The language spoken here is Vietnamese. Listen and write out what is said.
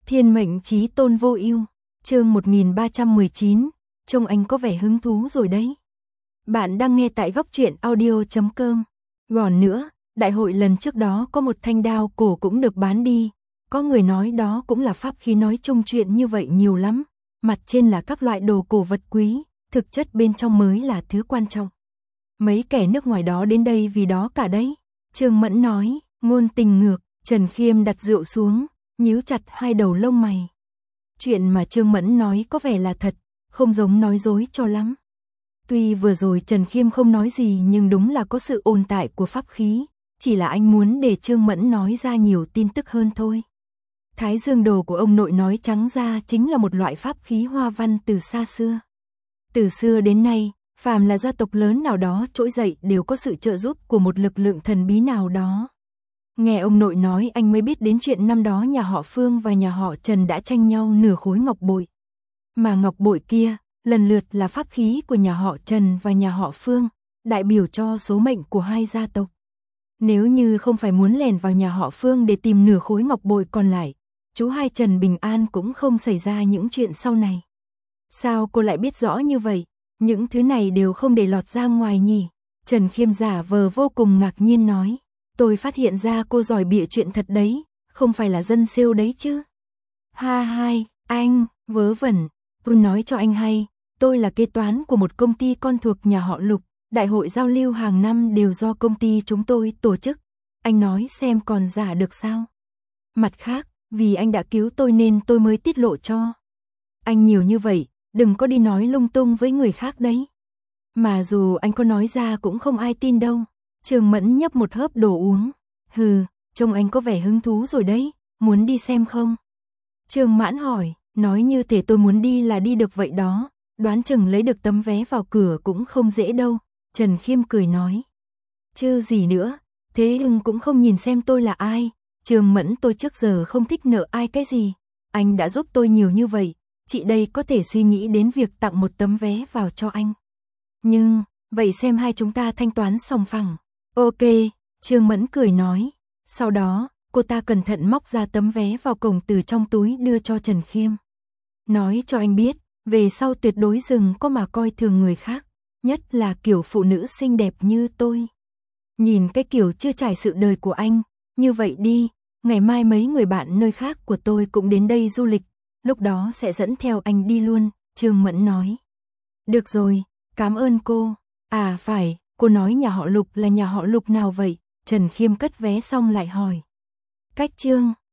Thiên mệnh chí tôn vô ưu, chương 1319, trông anh có vẻ hứng thú rồi đấy. Bạn đang nghe tại góc truyện audio.com. Còn nữa, đại hội lần trước đó có một thanh đao cổ cũng được bán đi. Có người nói đó cũng là pháp khí, nói chung chuyện như vậy nhiều lắm. Mặt trên là các loại đồ cổ vật quý, thực chất bên trong mới là thứ quan trọng. Mấy kẻ nước ngoài đó đến đây vì đó cả đấy. Trương Mẫn nói, ngôn tình ngược. Trần Khiêm đặt rượu xuống, nhíu chặt hai đầu lông mày. Chuyện mà Trương Mẫn nói có vẻ là thật, không giống nói dối cho lắm. Tuy vừa rồi Trần Khiêm không nói gì nhưng đúng là có sự ồn tại của pháp khí, chỉ là anh muốn để Trương Mẫn nói ra nhiều tin tức hơn thôi. Thái Dương đồ của ông nội nói trắng ra chính là một loại pháp khí hoa văn từ xa xưa. Từ xưa đến nay, phàm là gia tộc lớn nào đó trỗi dậy đều có sự trợ giúp của một lực lượng thần bí nào đó. Nghe ông nội nói anh mới biết đến chuyện năm đó nhà họ Phương và nhà họ Trần đã tranh nhau nửa khối ngọc bội. Mà ngọc bội kia, lần lượt là pháp khí của nhà họ Trần và nhà họ Phương, đại biểu cho số mệnh của hai gia tộc. Nếu như không phải muốn lèn vào nhà họ Phương để tìm nửa khối ngọc bội còn lại, chú hai Trần bình an cũng không xảy ra những chuyện sau này. Sao cô lại biết rõ như vậy? Những thứ này đều không để lọt ra ngoài nhỉ? Trần Khiêm giả vờ vô cùng ngạc nhiên nói. Tôi phát hiện ra cô giỏi bịa chuyện thật đấy, không phải là dân siêu đấy chứ. Ha hai, anh, vớ vẩn, tôi nói cho anh hay, tôi là kế toán của một công ty con thuộc nhà họ Lục, đại hội giao lưu hàng năm đều do công ty chúng tôi tổ chức. Anh nói xem còn giả được sao? Mặt khác, vì anh đã cứu tôi nên tôi mới tiết lộ cho. Anh nhiều như vậy, đừng có đi nói lung tung với người khác đấy. Mà dù anh có nói ra cũng không ai tin đâu. Trương Mẫn nhấp một hớp đồ uống. Hừ, trông anh có vẻ hứng thú rồi đấy, muốn đi xem không? Trương Mãn hỏi, nói như thể tôi muốn đi là đi được vậy đó, đoán chừng lấy được tấm vé vào cửa cũng không dễ đâu. Trần Khiêm cười nói. Chứ gì nữa, thế nhưng cũng không nhìn xem tôi là ai. Trương Mẫn, tôi trước giờ không thích nợ ai cái gì. Anh đã giúp tôi nhiều như vậy, chị đây có thể suy nghĩ đến việc tặng một tấm vé vào cho anh. Nhưng, vậy xem hai chúng ta thanh toán sòng phẳng. Ok, Trương Mẫn cười nói. Sau đó, cô ta cẩn thận móc ra tấm vé vào cổng từ trong túi đưa cho Trần Khiêm. Nói cho anh biết, về sau tuyệt đối đừng có mà coi thường người khác, nhất là kiểu phụ nữ xinh đẹp như tôi. Nhìn cái kiểu chưa trải sự đời của anh, như vậy đi, ngày mai mấy người bạn nơi khác của tôi cũng đến đây du lịch, lúc đó sẽ dẫn theo anh đi luôn, Trương Mẫn nói. Được rồi, cảm ơn cô. À phải, cô nói nhà họ Lục là nhà họ Lục nào vậy? Trần Khiêm cất vé xong lại hỏi. Cách Trương,